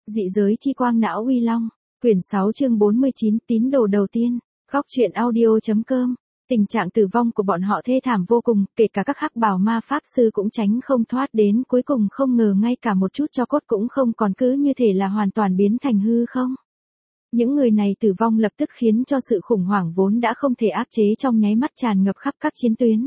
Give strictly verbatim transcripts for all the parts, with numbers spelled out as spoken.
Dị giới chi quang não uy long, quyển sáu chương bốn mươi chín, tín đồ đầu tiên, khóc chuyện audio.com. Tình trạng tử vong của bọn họ thê thảm vô cùng, kể cả các hắc bào ma pháp sư cũng tránh không thoát, đến cuối cùng không ngờ ngay cả một chút tro cốt cũng không còn, cứ như thể là hoàn toàn biến thành hư không. Những người này tử vong lập tức khiến cho sự khủng hoảng vốn đã không thể áp chế trong nháy mắt tràn ngập khắp các chiến tuyến.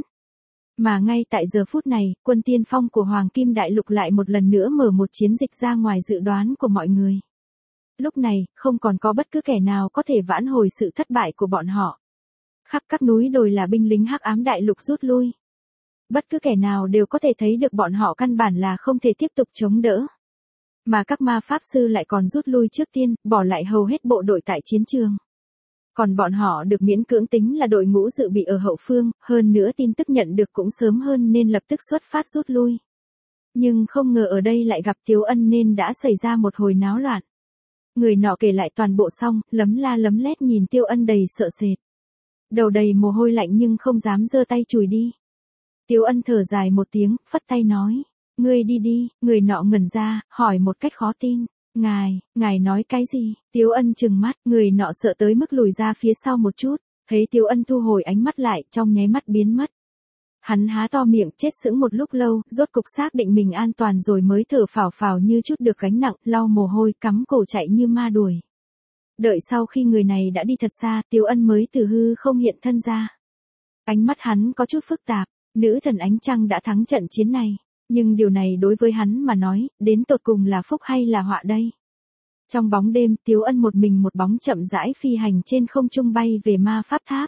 Mà ngay tại giờ phút này, quân tiên phong của Hoàng Kim Đại Lục lại một lần nữa mở một chiến dịch ra ngoài dự đoán của mọi người. Lúc này, không còn có bất cứ kẻ nào có thể vãn hồi sự thất bại của bọn họ. Khắp các núi đồi là binh lính Hắc Ám Đại Lục rút lui. Bất cứ kẻ nào đều có thể thấy được bọn họ căn bản là không thể tiếp tục chống đỡ. Mà các ma pháp sư lại còn rút lui trước tiên, bỏ lại hầu hết bộ đội tại chiến trường. Còn bọn họ được miễn cưỡng tính là đội ngũ dự bị ở hậu phương, hơn nữa tin tức nhận được cũng sớm hơn nên lập tức xuất phát rút lui. Nhưng không ngờ ở đây lại gặp Tiếu Ân nên đã xảy ra một hồi náo loạn. Người nọ kể lại toàn bộ xong, lấm la lấm lét nhìn Tiêu Ân đầy sợ sệt. Đầu đầy mồ hôi lạnh nhưng không dám giơ tay chùi đi. Tiếu Ân thở dài một tiếng, phất tay nói, ngươi đi đi. Người nọ ngẩn ra, hỏi một cách khó tin. Ngài, ngài nói cái gì? Tiếu Ân trừng mắt, người nọ sợ tới mức lùi ra phía sau một chút, thấy Tiếu Ân thu hồi ánh mắt lại, trong nháy mắt biến mất. Hắn há to miệng chết sững một lúc lâu, rốt cục xác định mình an toàn rồi mới thở phào phào như chút được gánh nặng, lau mồ hôi, cắm cổ chạy như ma đuổi. Đợi sau khi người này đã đi thật xa, Tiếu Ân mới từ hư không hiện thân ra. Ánh mắt hắn có chút phức tạp, nữ thần ánh trăng đã thắng trận chiến này. Nhưng điều này đối với hắn mà nói, đến tột cùng là phúc hay là họa đây? Trong bóng đêm, Tiếu Ân một mình một bóng chậm rãi phi hành trên không trung bay về ma pháp tháp.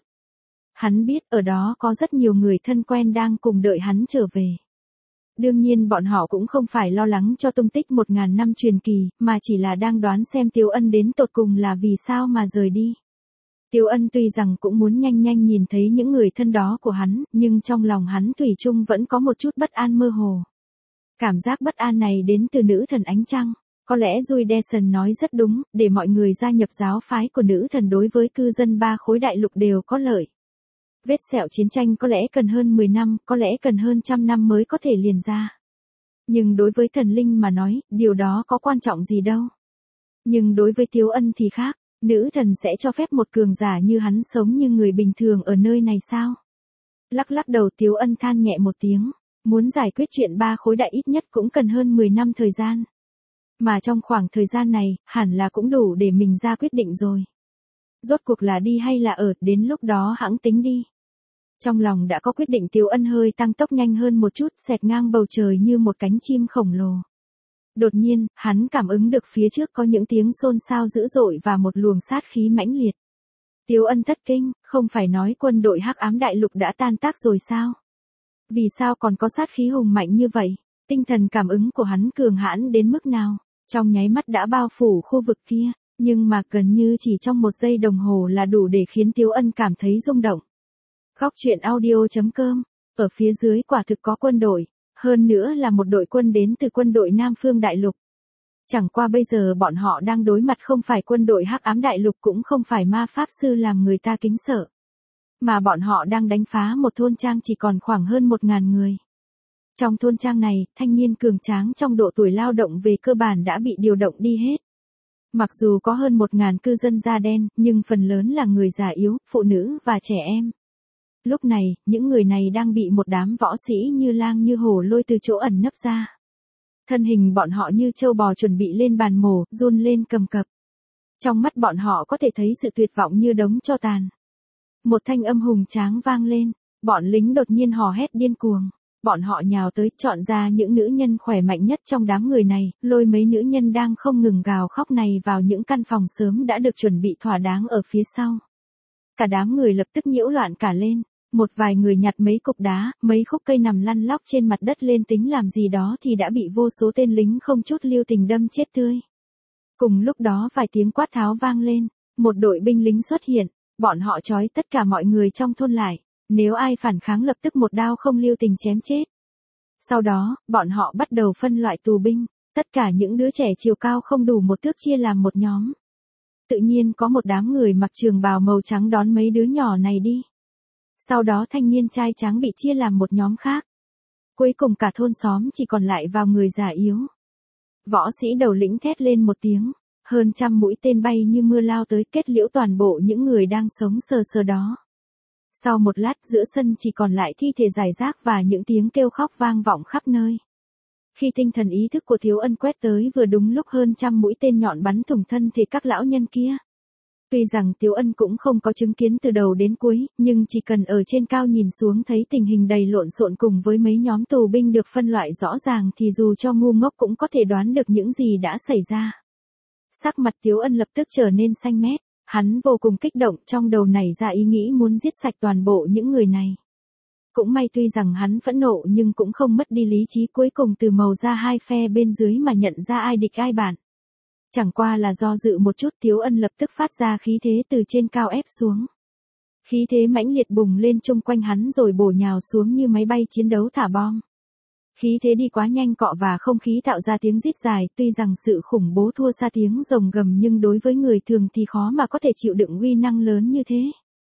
Hắn biết ở đó có rất nhiều người thân quen đang cùng đợi hắn trở về. Đương nhiên bọn họ cũng không phải lo lắng cho tung tích một ngàn năm truyền kỳ, mà chỉ là đang đoán xem Tiếu Ân đến tột cùng là vì sao mà rời đi. Tiếu Ân tuy rằng cũng muốn nhanh nhanh nhìn thấy những người thân đó của hắn, nhưng trong lòng hắn thủy chung vẫn có một chút bất an mơ hồ. Cảm giác bất an này đến từ nữ thần ánh trăng. Có lẽ Rui Deson nói rất đúng, để mọi người gia nhập giáo phái của nữ thần đối với cư dân ba khối đại lục đều có lợi. Vết sẹo chiến tranh có lẽ cần hơn mười năm, có lẽ cần hơn trăm năm mới có thể liền ra. Nhưng đối với thần linh mà nói, điều đó có quan trọng gì đâu. Nhưng đối với Tiếu Ân thì khác, nữ thần sẽ cho phép một cường giả như hắn sống như người bình thường ở nơi này sao? Lắc lắc đầu, Tiếu Ân than nhẹ một tiếng. Muốn giải quyết chuyện ba khối đại ít nhất cũng cần hơn mười năm thời gian. Mà trong khoảng thời gian này, hẳn là cũng đủ để mình ra quyết định rồi. Rốt cuộc là đi hay là ở, đến lúc đó hãng tính đi. Trong lòng đã có quyết định, Tiếu Ân hơi tăng tốc nhanh hơn một chút, xẹt ngang bầu trời như một cánh chim khổng lồ. Đột nhiên, hắn cảm ứng được phía trước có những tiếng xôn xao dữ dội và một luồng sát khí mãnh liệt. Tiếu Ân thất kinh, không phải nói quân đội Hắc Ám Đại Lục đã tan tác rồi sao? Vì sao còn có sát khí hùng mạnh như vậy? Tinh thần cảm ứng của hắn cường hãn đến mức nào? Trong nháy mắt đã bao phủ khu vực kia, nhưng mà gần như chỉ trong một giây đồng hồ là đủ để khiến Tiếu Ân cảm thấy rung động. Khóc chuyện audio.com. Ở phía dưới quả thực có quân đội, hơn nữa là một đội quân đến từ quân đội Nam Phương Đại Lục. Chẳng qua bây giờ bọn họ đang đối mặt không phải quân đội Hắc Ám Đại Lục, cũng không phải ma pháp sư làm người ta kính sợ. Mà bọn họ đang đánh phá một thôn trang chỉ còn khoảng hơn một ngàn người. Trong thôn trang này, thanh niên cường tráng trong độ tuổi lao động về cơ bản đã bị điều động đi hết. Mặc dù có hơn một ngàn cư dân da đen, nhưng phần lớn là người già yếu, phụ nữ và trẻ em. Lúc này, những người này đang bị một đám võ sĩ như lang như hổ lôi từ chỗ ẩn nấp ra. Thân hình bọn họ như trâu bò chuẩn bị lên bàn mổ, run lên cầm cập. Trong mắt bọn họ có thể thấy sự tuyệt vọng như đống tro tàn. Một thanh âm hùng tráng vang lên, bọn lính đột nhiên hò hét điên cuồng. Bọn họ nhào tới, chọn ra những nữ nhân khỏe mạnh nhất trong đám người này, lôi mấy nữ nhân đang không ngừng gào khóc này vào những căn phòng sớm đã được chuẩn bị thỏa đáng ở phía sau. Cả đám người lập tức nhiễu loạn cả lên, một vài người nhặt mấy cục đá, mấy khúc cây nằm lăn lóc trên mặt đất lên tính làm gì đó thì đã bị vô số tên lính không chút lưu tình đâm chết tươi. Cùng lúc đó vài tiếng quát tháo vang lên, một đội binh lính xuất hiện. Bọn họ trói tất cả mọi người trong thôn lại, nếu ai phản kháng lập tức một đao không lưu tình chém chết. Sau đó, bọn họ bắt đầu phân loại tù binh, tất cả những đứa trẻ chiều cao không đủ một thước chia làm một nhóm. Tự nhiên có một đám người mặc trường bào màu trắng đón mấy đứa nhỏ này đi. Sau đó thanh niên trai tráng bị chia làm một nhóm khác. Cuối cùng cả thôn xóm chỉ còn lại vào người già yếu. Võ sĩ đầu lĩnh thét lên một tiếng, hơn trăm mũi tên bay như mưa lao tới kết liễu toàn bộ những người đang sống sờ sờ đó. Sau một lát giữa sân chỉ còn lại thi thể rải rác và những tiếng kêu khóc vang vọng khắp nơi. Khi tinh thần ý thức của Tiếu Ân quét tới vừa đúng lúc hơn trăm mũi tên nhọn bắn thủng thân thể các lão nhân kia. Tuy rằng Tiếu Ân cũng không có chứng kiến từ đầu đến cuối, nhưng chỉ cần ở trên cao nhìn xuống thấy tình hình đầy lộn xộn cùng với mấy nhóm tù binh được phân loại rõ ràng thì dù cho ngu ngốc cũng có thể đoán được những gì đã xảy ra. Sắc mặt Tiếu Ân lập tức trở nên xanh mét, hắn vô cùng kích động, trong đầu nảy ra ý nghĩ muốn giết sạch toàn bộ những người này. Cũng may tuy rằng hắn phẫn nộ nhưng cũng không mất đi lý trí, cuối cùng từ màu da hai phe bên dưới mà nhận ra ai địch ai bạn. Chẳng qua là do dự một chút, Tiếu Ân lập tức phát ra khí thế từ trên cao ép xuống. Khí thế mãnh liệt bùng lên chung quanh hắn rồi bổ nhào xuống như máy bay chiến đấu thả bom. Khí thế đi quá nhanh cọ và không khí tạo ra tiếng rít dài, tuy rằng sự khủng bố thua xa tiếng rồng gầm nhưng đối với người thường thì khó mà có thể chịu đựng uy năng lớn như thế.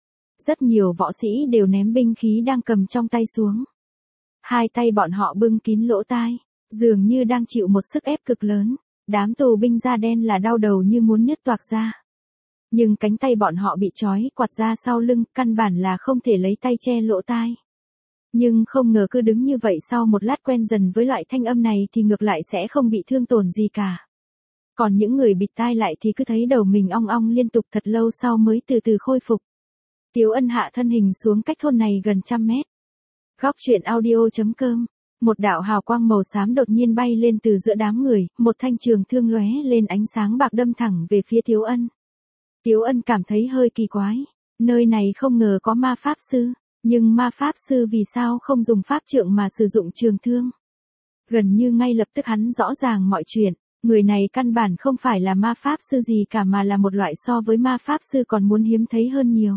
Rất nhiều võ sĩ đều ném binh khí đang cầm trong tay xuống. Hai tay bọn họ bưng kín lỗ tai, dường như đang chịu một sức ép cực lớn. Đám tù binh da đen là đau đầu như muốn nứt toạc ra. Nhưng cánh tay bọn họ bị trói quạt ra sau lưng, căn bản là không thể lấy tay che lỗ tai. Nhưng không ngờ cứ đứng như vậy sau một lát quen dần với loại thanh âm này thì ngược lại sẽ không bị thương tổn gì cả. Còn những người bịt tai lại thì cứ thấy đầu mình ong ong liên tục thật lâu sau mới từ từ khôi phục. Tiếu Ân hạ thân hình xuống cách thôn này gần trăm mét. Góc truyện audio chấm com. Một đạo hào quang màu xám đột nhiên bay lên từ giữa đám người, một thanh trường thương lóe lên ánh sáng bạc đâm thẳng về phía Tiếu Ân. Tiếu Ân cảm thấy hơi kỳ quái, nơi này không ngờ có ma pháp sư, nhưng ma pháp sư vì sao không dùng pháp trượng mà sử dụng trường thương? Gần như ngay lập tức hắn rõ ràng mọi chuyện, người này căn bản không phải là ma pháp sư gì cả mà là một loại so với ma pháp sư còn muốn hiếm thấy hơn nhiều.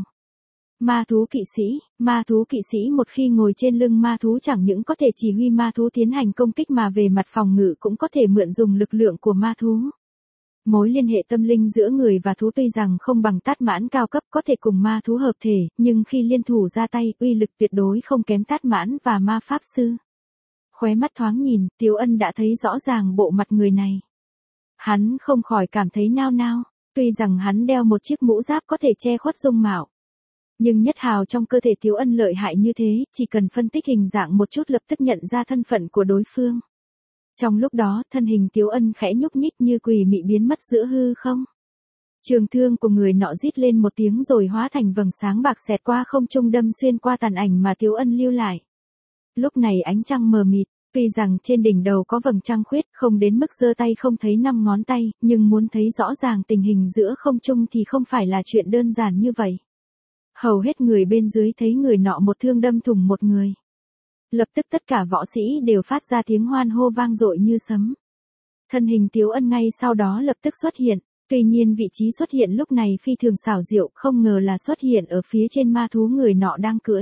Ma thú kỵ sĩ, ma thú kỵ sĩ một khi ngồi trên lưng ma thú chẳng những có thể chỉ huy ma thú tiến hành công kích mà về mặt phòng ngự cũng có thể mượn dùng lực lượng của ma thú. Mối liên hệ tâm linh giữa người và thú tuy rằng không bằng tát mãn cao cấp có thể cùng ma thú hợp thể, nhưng khi liên thủ ra tay uy lực tuyệt đối không kém tát mãn và ma pháp sư. Khóe mắt thoáng nhìn, Tiếu Ân đã thấy rõ ràng bộ mặt người này. Hắn không khỏi cảm thấy nao nao, tuy rằng hắn đeo một chiếc mũ giáp có thể che khuất dung mạo. Nhưng nhất hào trong cơ thể Tiếu Ân lợi hại như thế, chỉ cần phân tích hình dạng một chút lập tức nhận ra thân phận của đối phương. Trong lúc đó, thân hình Tiếu Ân khẽ nhúc nhích như quỷ mị biến mất giữa hư không. Trường thương của người nọ rít lên một tiếng rồi hóa thành vầng sáng bạc xẹt qua không trung đâm xuyên qua tàn ảnh mà Tiếu Ân lưu lại. Lúc này ánh trăng mờ mịt, tuy rằng trên đỉnh đầu có vầng trăng khuyết không đến mức giơ tay không thấy năm ngón tay, nhưng muốn thấy rõ ràng tình hình giữa không trung thì không phải là chuyện đơn giản như vậy. Hầu hết người bên dưới thấy người nọ một thương đâm thủng một người. Lập tức tất cả võ sĩ đều phát ra tiếng hoan hô vang dội như sấm. Thân hình Tiếu Ân ngay sau đó lập tức xuất hiện, tuy nhiên vị trí xuất hiện lúc này phi thường xảo diệu, không ngờ là xuất hiện ở phía trên ma thú người nọ đang cưỡi.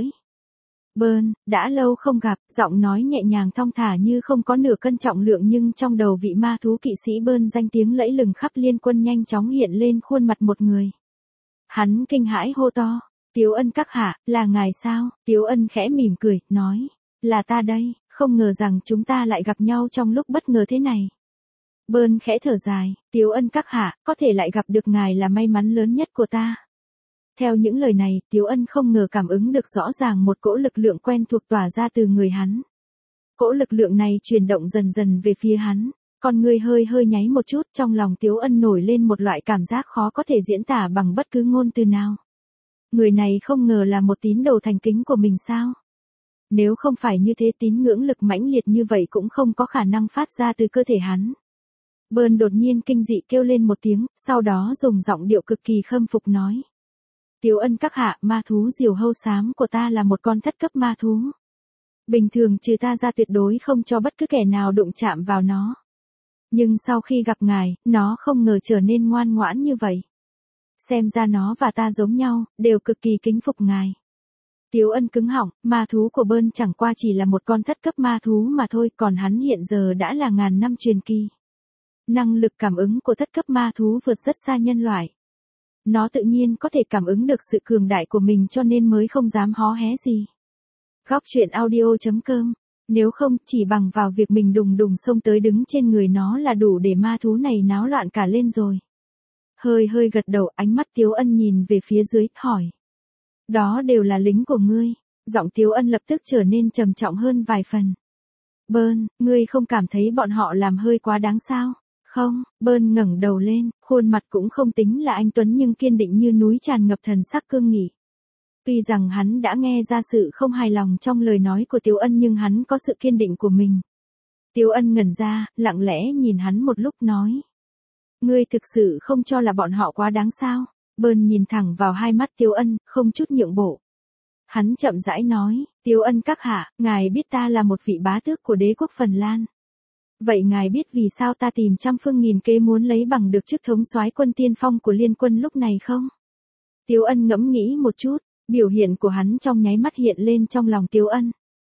Bơn, đã lâu không gặp, giọng nói nhẹ nhàng thong thả như không có nửa cân trọng lượng nhưng trong đầu vị ma thú kỵ sĩ Bơn danh tiếng lẫy lừng khắp liên quân nhanh chóng hiện lên khuôn mặt một người. Hắn kinh hãi hô to. Tiếu Ân các hạ, là ngài sao? Tiếu Ân khẽ mỉm cười, nói, là ta đây, không ngờ rằng chúng ta lại gặp nhau trong lúc bất ngờ thế này. Bơn khẽ thở dài, Tiếu Ân các hạ, có thể lại gặp được ngài là may mắn lớn nhất của ta. Theo những lời này, Tiếu Ân không ngờ cảm ứng được rõ ràng một cỗ lực lượng quen thuộc tỏa ra từ người hắn. Cỗ lực lượng này chuyển động dần dần về phía hắn, con người hơi hơi nháy một chút, trong lòng Tiếu Ân nổi lên một loại cảm giác khó có thể diễn tả bằng bất cứ ngôn từ nào. Người này không ngờ là một tín đồ thành kính của mình sao? Nếu không phải như thế tín ngưỡng lực mãnh liệt như vậy cũng không có khả năng phát ra từ cơ thể hắn. Bơn đột nhiên kinh dị kêu lên một tiếng, sau đó dùng giọng điệu cực kỳ khâm phục nói. Tiếu Ân các hạ, ma thú diều hâu xám của ta là một con thất cấp ma thú. Bình thường trừ ta ra tuyệt đối không cho bất cứ kẻ nào đụng chạm vào nó. Nhưng sau khi gặp ngài, nó không ngờ trở nên ngoan ngoãn như vậy. Xem ra nó và ta giống nhau, đều cực kỳ kính phục ngài. Tiếu Ân cứng họng, ma thú của Bơn chẳng qua chỉ là một con thất cấp ma thú mà thôi, còn hắn hiện giờ đã là ngàn năm truyền kỳ. Năng lực cảm ứng của thất cấp ma thú vượt rất xa nhân loại. Nó tự nhiên có thể cảm ứng được sự cường đại của mình cho nên mới không dám hó hé gì. Góc truyện audio chấm com Nếu không, chỉ bằng vào việc mình đùng đùng xông tới đứng trên người nó là đủ để ma thú này náo loạn cả lên rồi. Hơi hơi gật đầu, ánh mắt Tiếu Ân nhìn về phía dưới, hỏi. Đó đều là lính của ngươi. Giọng Tiếu Ân lập tức trở nên trầm trọng hơn vài phần. Bơn, ngươi không cảm thấy bọn họ làm hơi quá đáng sao? Không, Bơn ngẩng đầu lên, khuôn mặt cũng không tính là anh tuấn nhưng kiên định như núi, tràn ngập thần sắc cương nghị. Tuy rằng hắn đã nghe ra sự không hài lòng trong lời nói của Tiếu Ân nhưng hắn có sự kiên định của mình. Tiếu Ân ngẩn ra, lặng lẽ nhìn hắn một lúc nói. Ngươi thực sự không cho là bọn họ quá đáng sao? Bơn nhìn thẳng vào hai mắt Tiếu Ân, không chút nhượng bộ. Hắn chậm rãi nói, Tiếu Ân các hạ, ngài biết ta là một vị bá tước của đế quốc Phần Lan. Vậy ngài biết vì sao ta tìm trăm phương nghìn kế muốn lấy bằng được chức thống soái quân tiên phong của liên quân lúc này không? Tiếu Ân ngẫm nghĩ một chút, biểu hiện của hắn trong nháy mắt hiện lên trong lòng Tiếu Ân.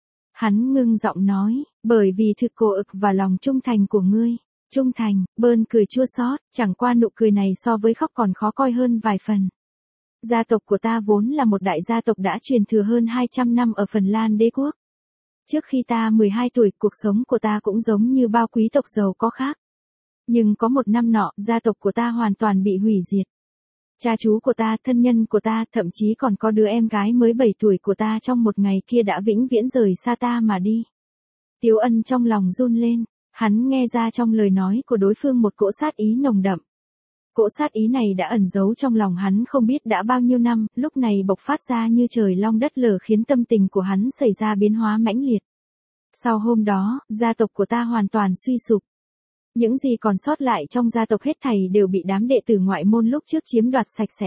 Hắn ngưng giọng nói, bởi vì thực cổ ực và lòng trung thành của ngươi. Trung thành, Bơn cười chua xót, chẳng qua nụ cười này so với khóc còn khó coi hơn vài phần. Gia tộc của ta vốn là một đại gia tộc đã truyền thừa hơn hai trăm năm ở Phần Lan đế quốc. Trước khi ta mười hai tuổi, cuộc sống của ta cũng giống như bao quý tộc giàu có khác. Nhưng có một năm nọ, gia tộc của ta hoàn toàn bị hủy diệt. Cha chú của ta, thân nhân của ta, thậm chí còn có đứa em gái mới bảy tuổi của ta trong một ngày kia đã vĩnh viễn rời xa ta mà đi. Tiếu Ân trong lòng run lên, hắn nghe ra trong lời nói của đối phương một cỗ sát ý nồng đậm. Cỗ sát ý này đã ẩn giấu trong lòng hắn không biết đã bao nhiêu năm, lúc này bộc phát ra như trời long đất lở khiến tâm tình của hắn xảy ra biến hóa mãnh liệt. Sau hôm đó, gia tộc của ta hoàn toàn suy sụp. Những gì còn sót lại trong gia tộc hết thảy đều bị đám đệ tử ngoại môn lúc trước chiếm đoạt sạch sẽ.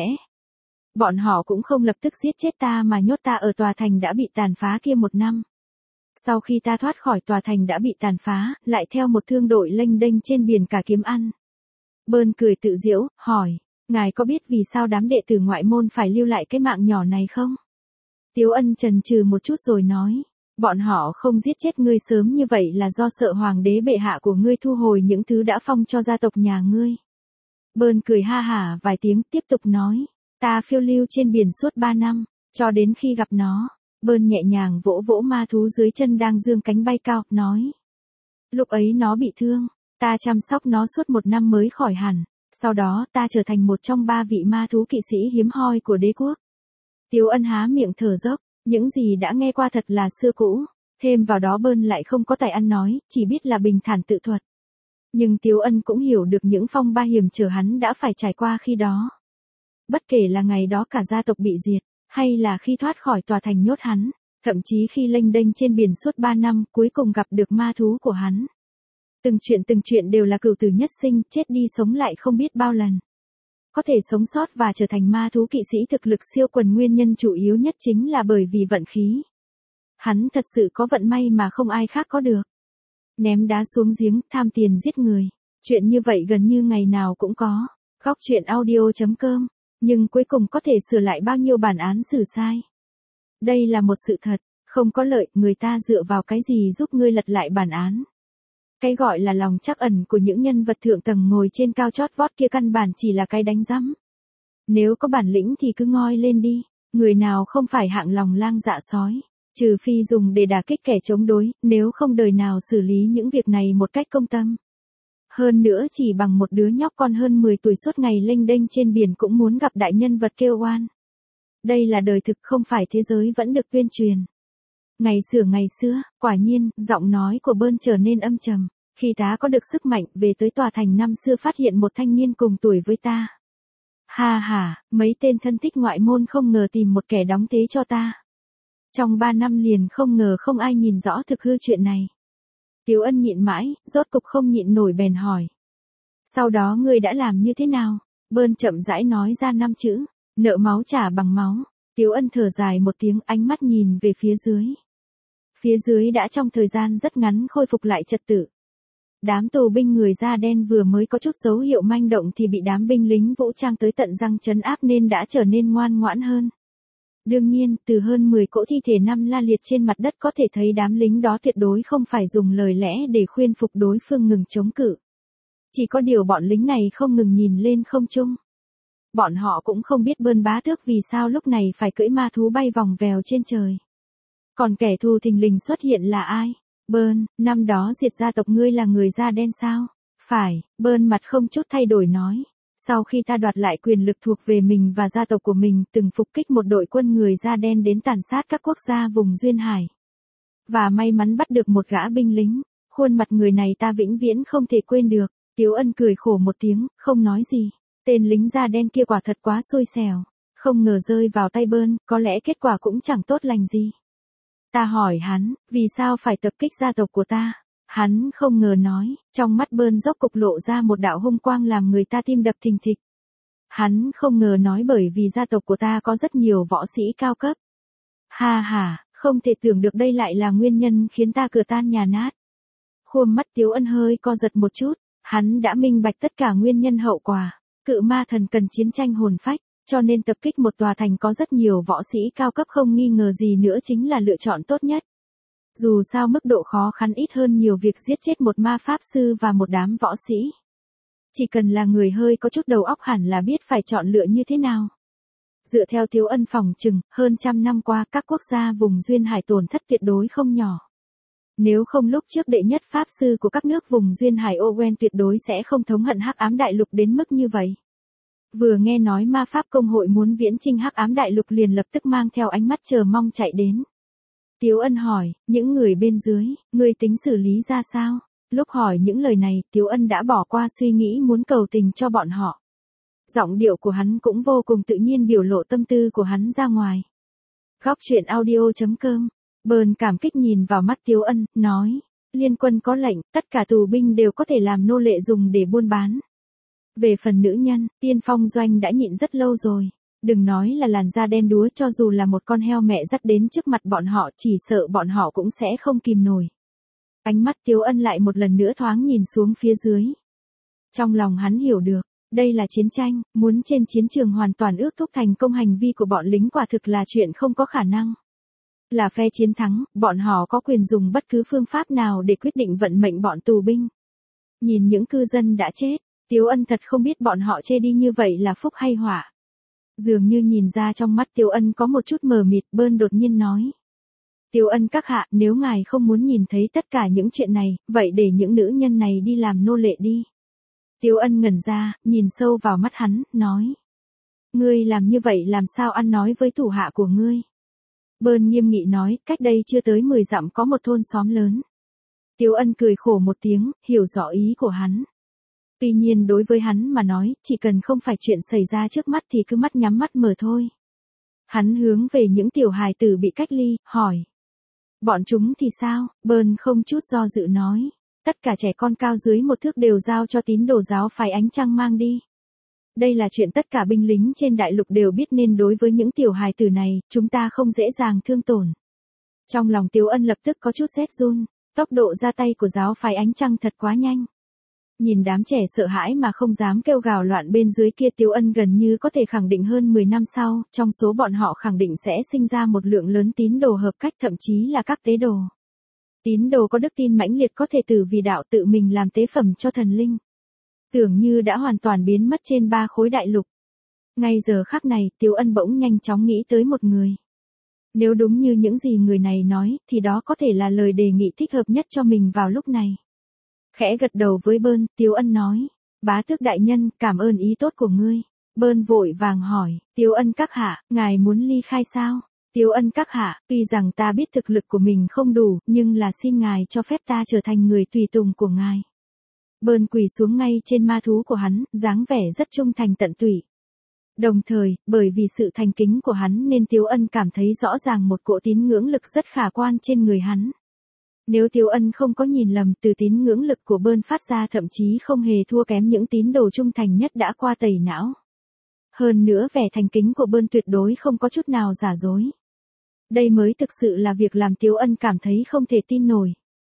Bọn họ cũng không lập tức giết chết ta mà nhốt ta ở tòa thành đã bị tàn phá kia một năm. Sau khi ta thoát khỏi tòa thành đã bị tàn phá, lại theo một thương đội lênh đênh trên biển cả kiếm ăn. Bơn cười tự giễu, hỏi, ngài có biết vì sao đám đệ tử ngoại môn phải lưu lại cái mạng nhỏ này không? Tiếu Ân chần chừ một chút rồi nói, bọn họ không giết chết ngươi sớm như vậy là do sợ hoàng đế bệ hạ của ngươi thu hồi những thứ đã phong cho gia tộc nhà ngươi. Bơn cười ha hả vài tiếng tiếp tục nói, ta phiêu lưu trên biển suốt ba năm, cho đến khi gặp nó. Bơn nhẹ nhàng vỗ vỗ ma thú dưới chân đang dương cánh bay cao, nói. Lúc ấy nó bị thương, ta chăm sóc nó suốt một năm mới khỏi hẳn, sau đó ta trở thành một trong ba vị ma thú kỵ sĩ hiếm hoi của đế quốc. Tiếu Ân há miệng thở dốc, những gì đã nghe qua thật là xưa cũ, thêm vào đó Bơn lại không có tài ăn nói, chỉ biết là bình thản tự thuật. Nhưng Tiếu Ân cũng hiểu được những phong ba hiểm trở hắn đã phải trải qua khi đó. Bất kể là ngày đó cả gia tộc bị diệt, hay là khi thoát khỏi tòa thành nhốt hắn, thậm chí khi lênh đênh trên biển suốt ba năm cuối cùng gặp được ma thú của hắn. Từng chuyện từng chuyện đều là cửu tử nhất sinh, chết đi sống lại không biết bao lần. Có thể sống sót và trở thành ma thú kỵ sĩ thực lực siêu quần nguyên nhân chủ yếu nhất chính là bởi vì vận khí. Hắn thật sự có vận may mà không ai khác có được. Ném đá xuống giếng, tham tiền giết người. Chuyện như vậy gần như ngày nào cũng có. Góc truyện audio chấm com. Nhưng cuối cùng có thể sửa lại bao nhiêu bản án xử sai. Đây là một sự thật, không có lợi, người ta dựa vào cái gì giúp ngươi lật lại bản án. Cái gọi là lòng trắc ẩn của những nhân vật thượng tầng ngồi trên cao chót vót kia căn bản chỉ là cái đánh rắm. Nếu có bản lĩnh thì cứ ngoi lên đi, người nào không phải hạng lòng lang dạ sói, trừ phi dùng để đả kích kẻ chống đối, nếu không đời nào xử lý những việc này một cách công tâm. Hơn nữa chỉ bằng một đứa nhóc con hơn mười tuổi suốt ngày lênh đênh trên biển cũng muốn gặp đại nhân vật kêu oan. Đây là đời thực không phải thế giới vẫn được tuyên truyền. Ngày xưa ngày xưa, quả nhiên, giọng nói của Bơn trở nên âm trầm. Khi ta có được sức mạnh về tới tòa thành năm xưa phát hiện một thanh niên cùng tuổi với ta. Ha ha, mấy tên thân thích ngoại môn không ngờ tìm một kẻ đóng thế cho ta. Trong ba năm liền không ngờ không ai nhìn rõ thực hư chuyện này. Tiếu Ân nhịn mãi, rốt cục không nhịn nổi bèn hỏi. Sau đó ngươi đã làm như thế nào? Bơn chậm rãi nói ra năm chữ, nợ máu trả bằng máu. Tiếu Ân thở dài một tiếng, ánh mắt nhìn về phía dưới. Phía dưới đã trong thời gian rất ngắn khôi phục lại trật tự. Đám tù binh người da đen vừa mới có chút dấu hiệu manh động thì bị đám binh lính vũ trang tới tận răng trấn áp nên đã trở nên ngoan ngoãn hơn. Đương nhiên, từ hơn mười cỗ thi thể năm la liệt trên mặt đất có thể thấy đám lính đó tuyệt đối không phải dùng lời lẽ để khuyên phục đối phương ngừng chống cự. Chỉ có điều bọn lính này không ngừng nhìn lên không trung. Bọn họ cũng không biết Bơn bá tước vì sao lúc này phải cưỡi ma thú bay vòng vèo trên trời. Còn kẻ thù thình lình xuất hiện là ai? Bơn, năm đó diệt gia tộc ngươi là người da đen sao? Phải, Bơn mặt không chút thay đổi nói. Sau khi ta đoạt lại quyền lực thuộc về mình và gia tộc của mình, từng phục kích một đội quân người da đen đến tàn sát các quốc gia vùng duyên hải. Và may mắn bắt được một gã binh lính, khuôn mặt người này ta vĩnh viễn không thể quên được. Tiếu Ân cười khổ một tiếng, không nói gì. Tên lính da đen kia quả thật quá xui xẻo, không ngờ rơi vào tay Bơn, có lẽ kết quả cũng chẳng tốt lành gì. Ta hỏi hắn, vì sao phải tập kích gia tộc của ta? Hắn không ngờ nói, trong mắt Bơn dốc cục lộ ra một đạo hung quang làm người ta tim đập thình thịch. Hắn không ngờ nói bởi vì gia tộc của ta có rất nhiều võ sĩ cao cấp. Ha ha, không thể tưởng được đây lại là nguyên nhân khiến ta cửa tan nhà nát. Khuôn mắt Tiếu Ân hơi co giật một chút, hắn đã minh bạch tất cả nguyên nhân hậu quả. Cự ma thần cần chiến tranh hồn phách, cho nên tập kích một tòa thành có rất nhiều võ sĩ cao cấp không nghi ngờ gì nữa chính là lựa chọn tốt nhất. Dù sao mức độ khó khăn ít hơn nhiều việc giết chết một ma pháp sư và một đám võ sĩ. Chỉ cần là người hơi có chút đầu óc hẳn là biết phải chọn lựa như thế nào. Dựa theo Tiếu Ân phỏng chừng, hơn trăm năm qua các quốc gia vùng duyên hải tổn thất tuyệt đối không nhỏ. Nếu không lúc trước đệ nhất pháp sư của các nước vùng duyên hải Owen tuyệt đối sẽ không thống hận Hắc Ám Đại Lục đến mức như vậy. Vừa nghe nói ma pháp công hội muốn viễn chinh Hắc Ám Đại Lục liền lập tức mang theo ánh mắt chờ mong chạy đến. Tiếu Ân hỏi, những người bên dưới, ngươi tính xử lý ra sao? Lúc hỏi những lời này, Tiếu Ân đã bỏ qua suy nghĩ muốn cầu tình cho bọn họ. Giọng điệu của hắn cũng vô cùng tự nhiên biểu lộ tâm tư của hắn ra ngoài. Góc truyện audio chấm com. Bơn cảm kích nhìn vào mắt Tiếu Ân, nói, liên quân có lệnh, tất cả tù binh đều có thể làm nô lệ dùng để buôn bán. Về phần nữ nhân, Tiên Phong Doanh đã nhịn rất lâu rồi. Đừng nói là làn da đen đúa, cho dù là một con heo mẹ dắt đến trước mặt bọn họ chỉ sợ bọn họ cũng sẽ không kìm nổi. Ánh mắt Tiếu Ân lại một lần nữa thoáng nhìn xuống phía dưới. Trong lòng hắn hiểu được, đây là chiến tranh, muốn trên chiến trường hoàn toàn ước thúc thành công hành vi của bọn lính quả thực là chuyện không có khả năng. Là phe chiến thắng, bọn họ có quyền dùng bất cứ phương pháp nào để quyết định vận mệnh bọn tù binh. Nhìn những cư dân đã chết, Tiếu Ân thật không biết bọn họ chê đi như vậy là phúc hay họa. Dường như nhìn ra trong mắt Tiếu Ân có một chút mờ mịt, Bơn đột nhiên nói. Tiếu Ân các hạ, nếu ngài không muốn nhìn thấy tất cả những chuyện này, vậy để những nữ nhân này đi làm nô lệ đi. Tiếu Ân ngẩn ra, nhìn sâu vào mắt hắn, nói. Ngươi làm như vậy làm sao ăn nói với thủ hạ của ngươi? Bơn nghiêm nghị nói, cách đây chưa tới mười dặm có một thôn xóm lớn. Tiếu Ân cười khổ một tiếng, hiểu rõ ý của hắn. Tuy nhiên đối với hắn mà nói, chỉ cần không phải chuyện xảy ra trước mắt thì cứ mắt nhắm mắt mở thôi. Hắn hướng về những tiểu hài tử bị cách ly, hỏi. Bọn chúng thì sao? Bơn không chút do dự nói. Tất cả trẻ con cao dưới một thước đều giao cho tín đồ giáo phái ánh trăng mang đi. Đây là chuyện tất cả binh lính trên đại lục đều biết nên đối với những tiểu hài tử này, chúng ta không dễ dàng thương tổn. Trong lòng Tiếu Ân lập tức có chút rét run, tốc độ ra tay của giáo phái ánh trăng thật quá nhanh. Nhìn đám trẻ sợ hãi mà không dám kêu gào loạn bên dưới kia, Tiếu Ân gần như có thể khẳng định hơn mười năm sau, trong số bọn họ khẳng định sẽ sinh ra một lượng lớn tín đồ hợp cách, thậm chí là các tế đồ. Tín đồ có đức tin mãnh liệt có thể từ vì đạo tự mình làm tế phẩm cho thần linh. Tưởng như đã hoàn toàn biến mất trên ba khối đại lục. Ngay giờ khắc này, Tiếu Ân bỗng nhanh chóng nghĩ tới một người. Nếu đúng như những gì người này nói, thì đó có thể là lời đề nghị thích hợp nhất cho mình vào lúc này. Khẽ gật đầu với Bơn, Tiếu Ân nói, bá tước đại nhân, cảm ơn ý tốt của ngươi. Bơn vội vàng hỏi, Tiếu Ân các hạ, ngài muốn ly khai sao? Tiếu Ân các hạ, tuy rằng ta biết thực lực của mình không đủ, nhưng là xin ngài cho phép ta trở thành người tùy tùng của ngài. Bơn quỳ xuống ngay trên ma thú của hắn, dáng vẻ rất trung thành tận tụy. Đồng thời, bởi vì sự thành kính của hắn nên Tiếu Ân cảm thấy rõ ràng một cỗ tín ngưỡng lực rất khả quan trên người hắn. Nếu Tiếu Ân không có nhìn lầm, từ tín ngưỡng lực của Bơn phát ra thậm chí không hề thua kém những tín đồ trung thành nhất đã qua tẩy não. Hơn nữa vẻ thành kính của Bơn tuyệt đối không có chút nào giả dối. Đây mới thực sự là việc làm Tiếu Ân cảm thấy không thể tin nổi.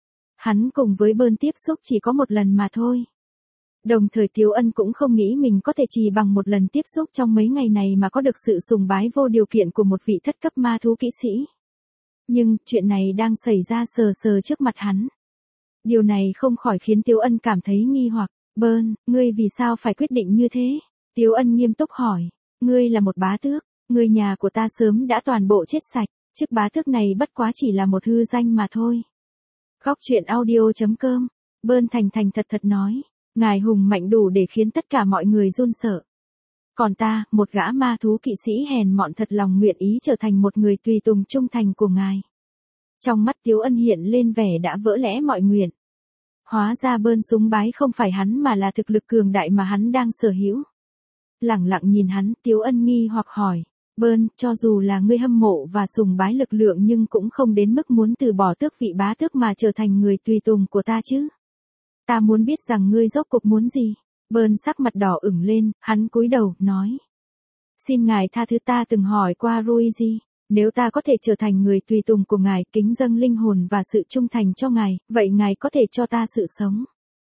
Hắn cùng với Bơn tiếp xúc chỉ có một lần mà thôi. Đồng thời Tiếu Ân cũng không nghĩ mình có thể chỉ bằng một lần tiếp xúc trong mấy ngày này mà có được sự sùng bái vô điều kiện của một vị thất cấp ma thú kỹ sĩ. Nhưng, chuyện này đang xảy ra sờ sờ trước mặt hắn. Điều này không khỏi khiến Tiếu Ân cảm thấy nghi hoặc. Bơn, ngươi vì sao phải quyết định như thế? Tiếu Ân nghiêm túc hỏi. Ngươi là một bá tước, người nhà của ta sớm đã toàn bộ chết sạch, chức bá tước này bất quá chỉ là một hư danh mà thôi. Góc truyện audio.com. Bơn thành thành thật thật nói, ngài hùng mạnh đủ để khiến tất cả mọi người run sợ. Còn ta, một gã ma thú kỵ sĩ hèn mọn thật lòng nguyện ý trở thành một người tùy tùng trung thành của ngài. Trong mắt Tiếu Ân hiện lên vẻ đã vỡ lẽ mọi nguyện. Hóa ra Bơn súng bái không phải hắn mà là thực lực cường đại mà hắn đang sở hữu. Lẳng lặng nhìn hắn, Tiếu Ân nghi hoặc hỏi, Bơn, cho dù là ngươi hâm mộ và sùng bái lực lượng nhưng cũng không đến mức muốn từ bỏ tước vị bá tước mà trở thành người tùy tùng của ta chứ. Ta muốn biết rằng ngươi rốt cuộc muốn gì. Bơn sắc mặt đỏ ửng lên, hắn cúi đầu, nói. Xin ngài tha thứ, ta từng hỏi qua Ruizi, nếu ta có thể trở thành người tùy tùng của ngài, kính dâng linh hồn và sự trung thành cho ngài, vậy ngài có thể cho ta sự sống.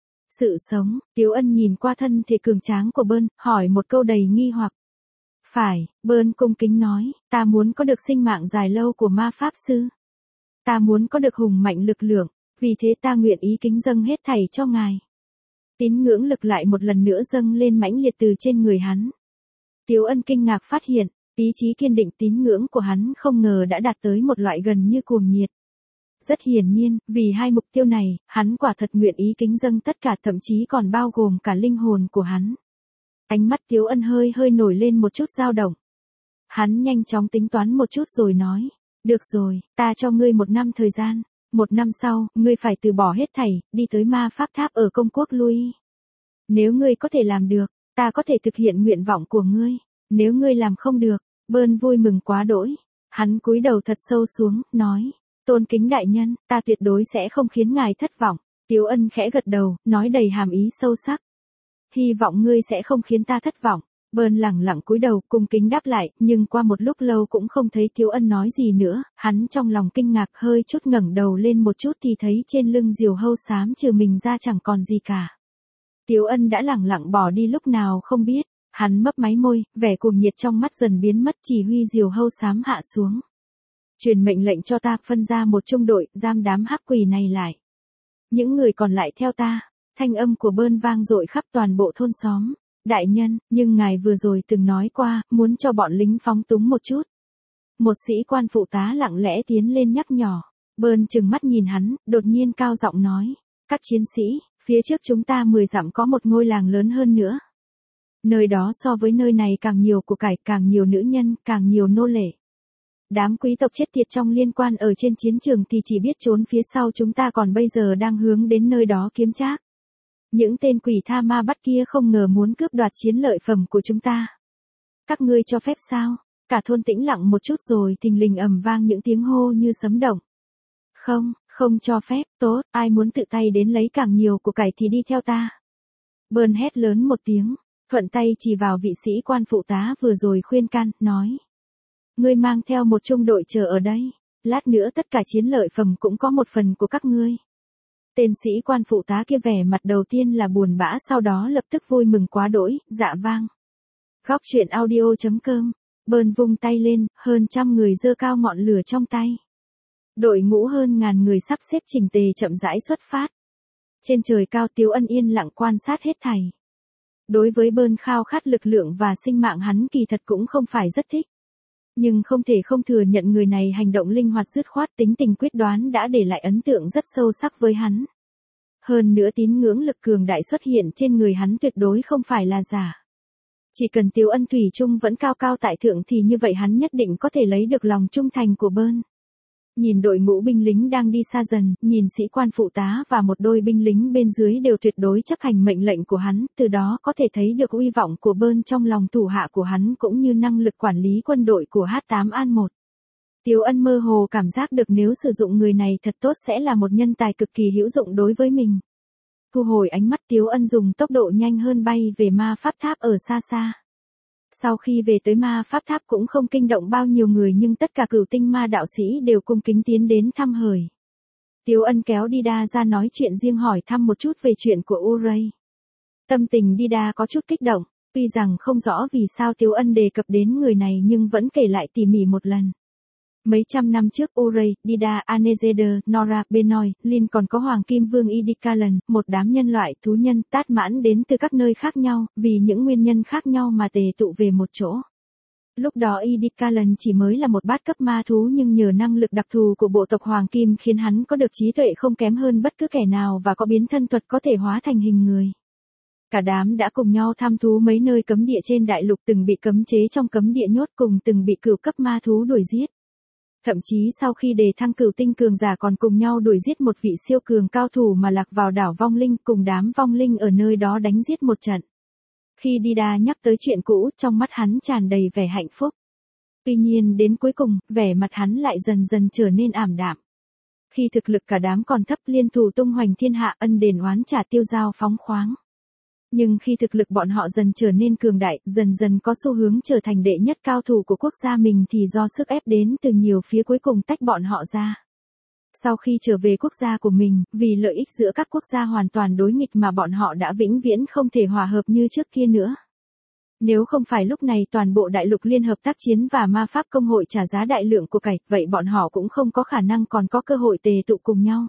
Sự sống, Tiếu Ân nhìn qua thân thể cường tráng của Bơn, hỏi một câu đầy nghi hoặc. Phải, Bơn cung kính nói, ta muốn có được sinh mạng dài lâu của ma pháp sư. Ta muốn có được hùng mạnh lực lượng, vì thế ta nguyện ý kính dâng hết thảy cho ngài. Tín ngưỡng lực lại một lần nữa dâng lên mãnh liệt từ trên người hắn. Tiếu Ân kinh ngạc phát hiện, ý chí kiên định tín ngưỡng của hắn không ngờ đã đạt tới một loại gần như cuồng nhiệt. Rất hiển nhiên, vì hai mục tiêu này, hắn quả thật nguyện ý kính dâng tất cả, thậm chí còn bao gồm cả linh hồn của hắn. Ánh mắt Tiếu Ân hơi hơi nổi lên một chút dao động. Hắn nhanh chóng tính toán một chút rồi nói, được rồi, ta cho ngươi một năm thời gian. Một năm sau, ngươi phải từ bỏ hết thảy, đi tới ma pháp tháp ở công quốc Louis. Nếu ngươi có thể làm được, ta có thể thực hiện nguyện vọng của ngươi. Nếu ngươi làm không được, Bơn vui mừng quá đỗi. Hắn cúi đầu thật sâu xuống, nói, tôn kính đại nhân, ta tuyệt đối sẽ không khiến ngài thất vọng. Tiếu Ân khẽ gật đầu, nói đầy hàm ý sâu sắc. Hy vọng ngươi sẽ không khiến ta thất vọng. Bơn lẳng lặng cúi đầu, cung kính đáp lại, nhưng qua một lúc lâu cũng không thấy Tiếu Ân nói gì nữa, hắn trong lòng kinh ngạc hơi chút ngẩng đầu lên một chút thì thấy trên lưng diều hâu xám trừ mình ra chẳng còn gì cả. Tiếu Ân đã lẳng lặng bỏ đi lúc nào không biết, hắn mấp máy môi, vẻ cuồng nhiệt trong mắt dần biến mất, chỉ huy diều hâu xám hạ xuống. Truyền mệnh lệnh cho ta, phân ra một trung đội, giam đám hắc quỷ này lại. Những người còn lại theo ta. Thanh âm của Bơn vang dội khắp toàn bộ thôn xóm. Đại nhân, nhưng ngài vừa rồi từng nói qua, muốn cho bọn lính phóng túng một chút. Một sĩ quan phụ tá lặng lẽ tiến lên nhắc nhỏ. Bơn trừng mắt nhìn hắn, đột nhiên cao giọng nói. Các chiến sĩ, phía trước chúng ta mười dặm có một ngôi làng lớn hơn nữa. Nơi đó so với nơi này càng nhiều của cải, càng nhiều nữ nhân, càng nhiều nô lệ. Đám quý tộc chết tiệt trong liên quan ở trên chiến trường thì chỉ biết trốn phía sau chúng ta, còn bây giờ đang hướng đến nơi đó kiếm trác. Những tên quỷ tha ma bắt kia không ngờ muốn cướp đoạt chiến lợi phẩm của chúng ta. Các ngươi cho phép sao? Cả thôn tĩnh lặng một chút rồi thình lình ầm vang những tiếng hô như sấm động. Không, không cho phép, tốt, ai muốn tự tay đến lấy càng nhiều của cải thì đi theo ta. Bơn hét lớn một tiếng, thuận tay chỉ vào vị sĩ quan phụ tá vừa rồi khuyên can, nói. Ngươi mang theo một trung đội chờ ở đây, lát nữa tất cả chiến lợi phẩm cũng có một phần của các ngươi. Tên sĩ quan phụ tá kia vẻ mặt đầu tiên là buồn bã, sau đó lập tức vui mừng quá đỗi, dạ vang. Góc truyện audio.com. Bơn vung tay lên, hơn trăm người giơ cao ngọn lửa trong tay. Đội ngũ hơn ngàn người sắp xếp chỉnh tề chậm rãi xuất phát. Trên trời cao Tiếu Ân yên lặng quan sát hết thảy. Đối với Bơn khao khát lực lượng và sinh mạng hắn kỳ thật cũng không phải rất thích. Nhưng không thể không thừa nhận người này hành động linh hoạt dứt khoát, tính tình quyết đoán đã để lại ấn tượng rất sâu sắc với hắn. Hơn nữa tín ngưỡng lực cường đại xuất hiện trên người hắn tuyệt đối không phải là giả. Chỉ cần Tiếu Ân thủy chung vẫn cao cao tại thượng thì như vậy hắn nhất định có thể lấy được lòng trung thành của Bơn. Nhìn đội ngũ binh lính đang đi xa dần, nhìn sĩ quan phụ tá và một đôi binh lính bên dưới đều tuyệt đối chấp hành mệnh lệnh của hắn, từ đó có thể thấy được uy vọng của Bơn trong lòng thủ hạ của hắn cũng như năng lực quản lý quân đội của H tám An một. Tiếu Ân mơ hồ cảm giác được nếu sử dụng người này thật tốt sẽ là một nhân tài cực kỳ hữu dụng đối với mình. Thu hồi ánh mắt, Tiếu Ân dùng tốc độ nhanh hơn bay về ma pháp tháp ở xa xa. Sau khi về tới ma pháp tháp cũng không kinh động bao nhiêu người, nhưng tất cả cửu tinh ma đạo sĩ đều cung kính tiến đến thăm hỏi. Tiếu Ân kéo Dida ra nói chuyện riêng, hỏi thăm một chút về chuyện của Urey. Tâm tình Dida có chút kích động, tuy rằng không rõ vì sao Tiếu Ân đề cập đến người này nhưng vẫn kể lại tỉ mỉ một lần. Mấy trăm năm trước Urey, Dida, Anezeder, Nora, Benoy, Lin còn có Hoàng Kim Vương Idikalan, một đám nhân loại, thú nhân, tát mãn đến từ các nơi khác nhau, vì những nguyên nhân khác nhau mà tề tụ về một chỗ. Lúc đó Idikalan chỉ mới là một bát cấp ma thú nhưng nhờ năng lực đặc thù của bộ tộc Hoàng Kim khiến hắn có được trí tuệ không kém hơn bất cứ kẻ nào và có biến thân thuật có thể hóa thành hình người. Cả đám đã cùng nhau thăm thú mấy nơi cấm địa trên đại lục, từng bị cấm chế trong cấm địa nhốt, cùng từng bị cửu cấp ma thú đuổi giết. Thậm chí sau khi đề thăng cửu tinh cường giả còn cùng nhau đuổi giết một vị siêu cường cao thủ mà lạc vào đảo vong linh, cùng đám vong linh ở nơi đó đánh giết một trận. Khi Dida nhắc tới chuyện cũ, trong mắt hắn tràn đầy vẻ hạnh phúc. Tuy nhiên đến cuối cùng, vẻ mặt hắn lại dần dần trở nên ảm đạm. Khi thực lực cả đám còn thấp, liên thủ tung hoành thiên hạ, ân đền oán trả, tiêu dao phóng khoáng. Nhưng khi thực lực bọn họ dần trở nên cường đại, dần dần có xu hướng trở thành đệ nhất cao thủ của quốc gia mình thì do sức ép đến từ nhiều phía cuối cùng tách bọn họ ra. Sau khi trở về quốc gia của mình, vì lợi ích giữa các quốc gia hoàn toàn đối nghịch mà bọn họ đã vĩnh viễn không thể hòa hợp như trước kia nữa. Nếu không phải lúc này toàn bộ đại lục liên hợp tác chiến và ma pháp công hội trả giá đại lượng của cải, vậy bọn họ cũng không có khả năng còn có cơ hội tề tụ cùng nhau.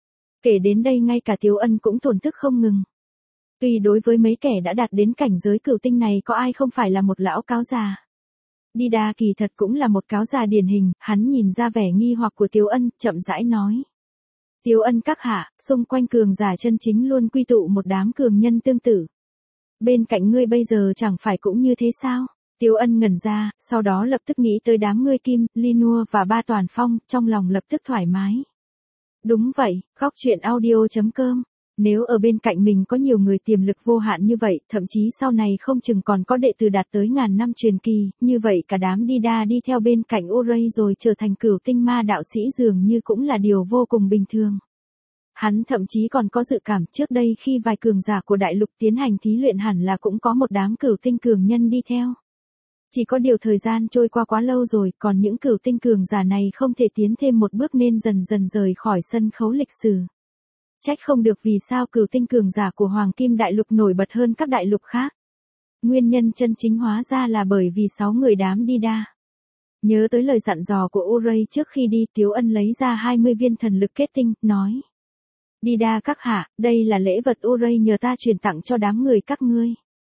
Kể đến đây ngay cả Tiếu Ân cũng thổn thức không ngừng. Tuy đối với mấy kẻ đã đạt đến cảnh giới cửu tinh này có ai không phải là một lão cáo già. Dida kỳ thật cũng là một cáo già điển hình, hắn nhìn ra vẻ nghi hoặc của Tiếu Ân, chậm rãi nói. Tiếu Ân các hạ, xung quanh cường giả chân chính luôn quy tụ một đám cường nhân tương tự. Bên cạnh ngươi bây giờ chẳng phải cũng như thế sao? Tiếu Ân ngẩn ra, sau đó lập tức nghĩ tới đám ngươi Kim, Linua và Ba Toàn Phong, trong lòng lập tức thoải mái. Đúng vậy, góc truyện audio chấm com. Nếu ở bên cạnh mình có nhiều người tiềm lực vô hạn như vậy, thậm chí sau này không chừng còn có đệ tử đạt tới ngàn năm truyền kỳ, như vậy cả đám Dida đi theo bên cạnh Uray rồi trở thành cửu tinh ma đạo sĩ dường như cũng là điều vô cùng bình thường. Hắn thậm chí còn có dự cảm trước đây khi vài cường giả của đại lục tiến hành thí luyện hẳn là cũng có một đám cửu tinh cường nhân đi theo. Chỉ có điều thời gian trôi qua quá lâu rồi, còn những cửu tinh cường giả này không thể tiến thêm một bước nên dần dần rời khỏi sân khấu lịch sử. Trách không được vì sao cửu tinh cường giả của Hoàng Kim Đại Lục nổi bật hơn các đại lục khác. Nguyên nhân chân chính hóa ra là bởi vì sáu người đám Dida. Nhớ tới lời dặn dò của Uray trước khi đi, Tiếu Ân lấy ra hai mươi viên thần lực kết tinh, nói. Dida các hạ, đây là lễ vật Uray nhờ ta truyền tặng cho đám người các ngươi.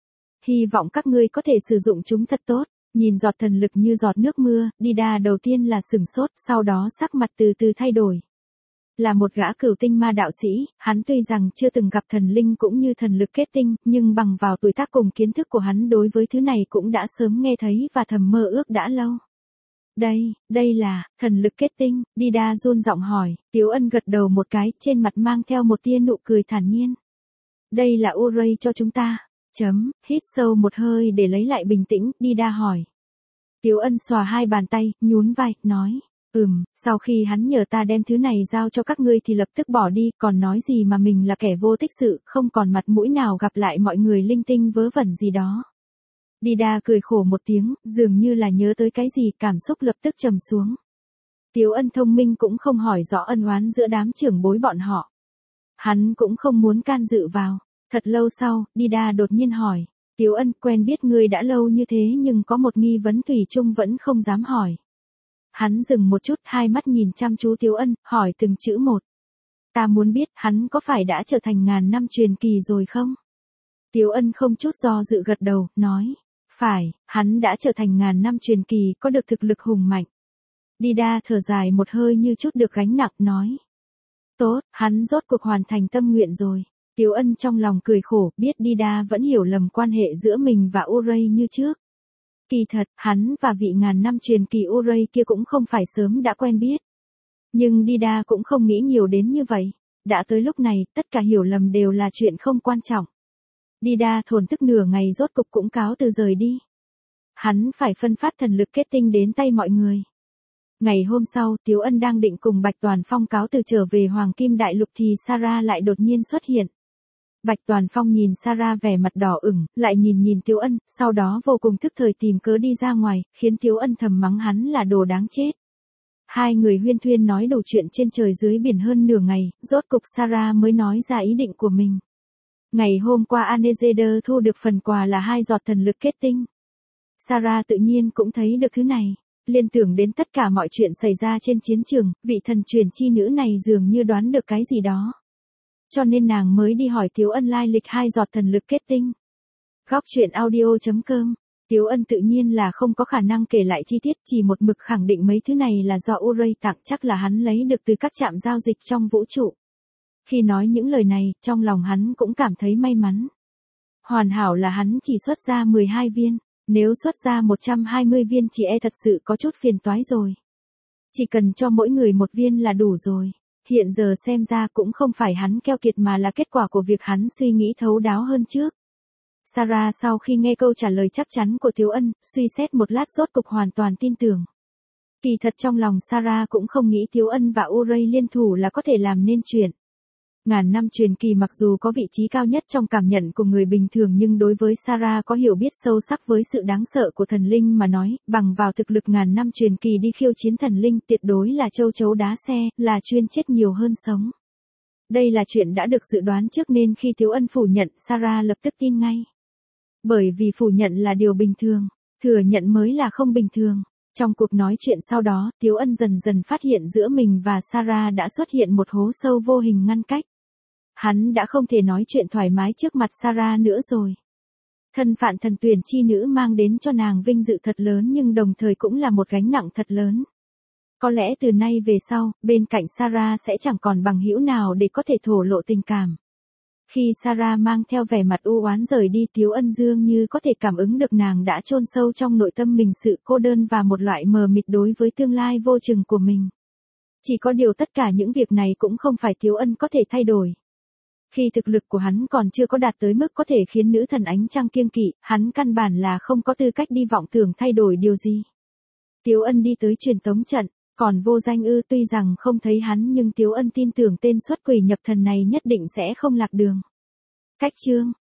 Hy vọng các ngươi có thể sử dụng chúng thật tốt. Nhìn giọt thần lực như giọt nước mưa, Dida đầu tiên là sửng sốt, sau đó sắc mặt từ từ thay đổi. Là một gã cửu tinh ma đạo sĩ, hắn tuy rằng chưa từng gặp thần linh cũng như thần lực kết tinh, nhưng bằng vào tuổi tác cùng kiến thức của hắn đối với thứ này cũng đã sớm nghe thấy và thầm mơ ước đã lâu. Đây, đây là, thần lực kết tinh, Dida run giọng hỏi, Tiếu Ân gật đầu một cái, trên mặt mang theo một tia nụ cười thản nhiên. Đây là Uray cho chúng ta. Chấm, hít sâu một hơi để lấy lại bình tĩnh, Dida hỏi. Tiếu Ân xòa hai bàn tay, nhún vai, nói. Ừm, sau khi hắn nhờ ta đem thứ này giao cho các ngươi thì lập tức bỏ đi, còn nói gì mà mình là kẻ vô tích sự, không còn mặt mũi nào gặp lại mọi người linh tinh vớ vẩn gì đó. Dida cười khổ một tiếng, dường như là nhớ tới cái gì, cảm xúc lập tức trầm xuống. Tiếu Ân thông minh cũng không hỏi rõ ân oán giữa đám trưởng bối bọn họ. Hắn cũng không muốn can dự vào. Thật lâu sau, Dida đột nhiên hỏi. Tiếu Ân, quen biết ngươi đã lâu như thế nhưng có một nghi vấn thủy chung vẫn không dám hỏi. Hắn dừng một chút, hai mắt nhìn chăm chú Tiếu Ân, hỏi từng chữ một. Ta muốn biết hắn có phải đã trở thành ngàn năm truyền kỳ rồi không? Tiếu Ân không chút do dự gật đầu, nói. Phải, hắn đã trở thành ngàn năm truyền kỳ, có được thực lực hùng mạnh. Dida thở dài một hơi như chút được gánh nặng, nói. Tốt, hắn rốt cuộc hoàn thành tâm nguyện rồi. Tiếu Ân trong lòng cười khổ, biết Dida vẫn hiểu lầm quan hệ giữa mình và Uray như trước. Kỳ thật, hắn và vị ngàn năm truyền kỳ Uray kia cũng không phải sớm đã quen biết. Nhưng Dida cũng không nghĩ nhiều đến như vậy. Đã tới lúc này, tất cả hiểu lầm đều là chuyện không quan trọng. Dida thổn thức nửa ngày rốt cục cũng cáo từ rời đi. Hắn phải phân phát thần lực kết tinh đến tay mọi người. Ngày hôm sau, Tiếu Ân đang định cùng Bạch Toàn Phong cáo từ trở về Hoàng Kim Đại Lục thì Sarah lại đột nhiên xuất hiện. Bạch Toàn Phong nhìn Sarah vẻ mặt đỏ ửng, lại nhìn nhìn Tiếu Ân, sau đó vô cùng thức thời tìm cớ đi ra ngoài, khiến Tiếu Ân thầm mắng hắn là đồ đáng chết. Hai người huyên thuyên nói đủ chuyện trên trời dưới biển hơn nửa ngày, rốt cục Sarah mới nói ra ý định của mình. Ngày hôm qua Anezeder thu được phần quà là hai giọt thần lực kết tinh. Sarah tự nhiên cũng thấy được thứ này. Liên tưởng đến tất cả mọi chuyện xảy ra trên chiến trường, vị thần truyền chi nữ này dường như đoán được cái gì đó. Cho nên nàng mới đi hỏi Tiếu Ân lai lịch hai giọt thần lực kết tinh. Góc truyện audio chấm com Tiếu Ân tự nhiên là không có khả năng kể lại chi tiết, chỉ một mực khẳng định mấy thứ này là do Uray tặng, chắc là hắn lấy được từ các trạm giao dịch trong vũ trụ. Khi nói những lời này, trong lòng hắn cũng cảm thấy may mắn. Hoàn hảo là hắn chỉ xuất ra mười hai viên, nếu xuất ra một trăm hai mươi viên chỉ e thật sự có chút phiền toái rồi. Chỉ cần cho mỗi người một viên là đủ rồi. Hiện giờ xem ra cũng không phải hắn keo kiệt mà là kết quả của việc hắn suy nghĩ thấu đáo hơn trước. Sarah sau khi nghe câu trả lời chắc chắn của Tiếu Ân, suy xét một lát rốt cục hoàn toàn tin tưởng. Kỳ thật trong lòng Sarah cũng không nghĩ Tiếu Ân và Uray liên thủ là có thể làm nên chuyện. Ngàn năm truyền kỳ mặc dù có vị trí cao nhất trong cảm nhận của người bình thường nhưng đối với Sarah có hiểu biết sâu sắc với sự đáng sợ của thần linh mà nói, bằng vào thực lực ngàn năm truyền kỳ đi khiêu chiến thần linh tuyệt đối là châu chấu đá xe, là chuyên chết nhiều hơn sống. Đây là chuyện đã được dự đoán trước nên khi Tiếu Ân phủ nhận, Sarah lập tức tin ngay. Bởi vì phủ nhận là điều bình thường, thừa nhận mới là không bình thường. Trong cuộc nói chuyện sau đó, Tiếu Ân dần dần phát hiện giữa mình và Sarah đã xuất hiện một hố sâu vô hình ngăn cách. Hắn đã không thể nói chuyện thoải mái trước mặt Sarah nữa rồi. Thân phận thần tuyển chi nữ mang đến cho nàng vinh dự thật lớn nhưng đồng thời cũng là một gánh nặng thật lớn. Có lẽ từ nay về sau, bên cạnh Sarah sẽ chẳng còn bằng hữu nào để có thể thổ lộ tình cảm. Khi Sarah mang theo vẻ mặt u oán rời đi, Tiếu Ân dường như có thể cảm ứng được nàng đã chôn sâu trong nội tâm mình sự cô đơn và một loại mờ mịt đối với tương lai vô chừng của mình. Chỉ có điều tất cả những việc này cũng không phải Tiếu Ân có thể thay đổi. Khi thực lực của hắn còn chưa có đạt tới mức có thể khiến nữ thần ánh trăng kiêng kỵ, hắn căn bản là không có tư cách đi vọng tưởng thay đổi điều gì. Tiếu Ân đi tới truyền tống trận, còn Vô Danh ư, tuy rằng không thấy hắn nhưng Tiếu Ân tin tưởng tên xuất quỷ nhập thần này nhất định sẽ không lạc đường. Cách chương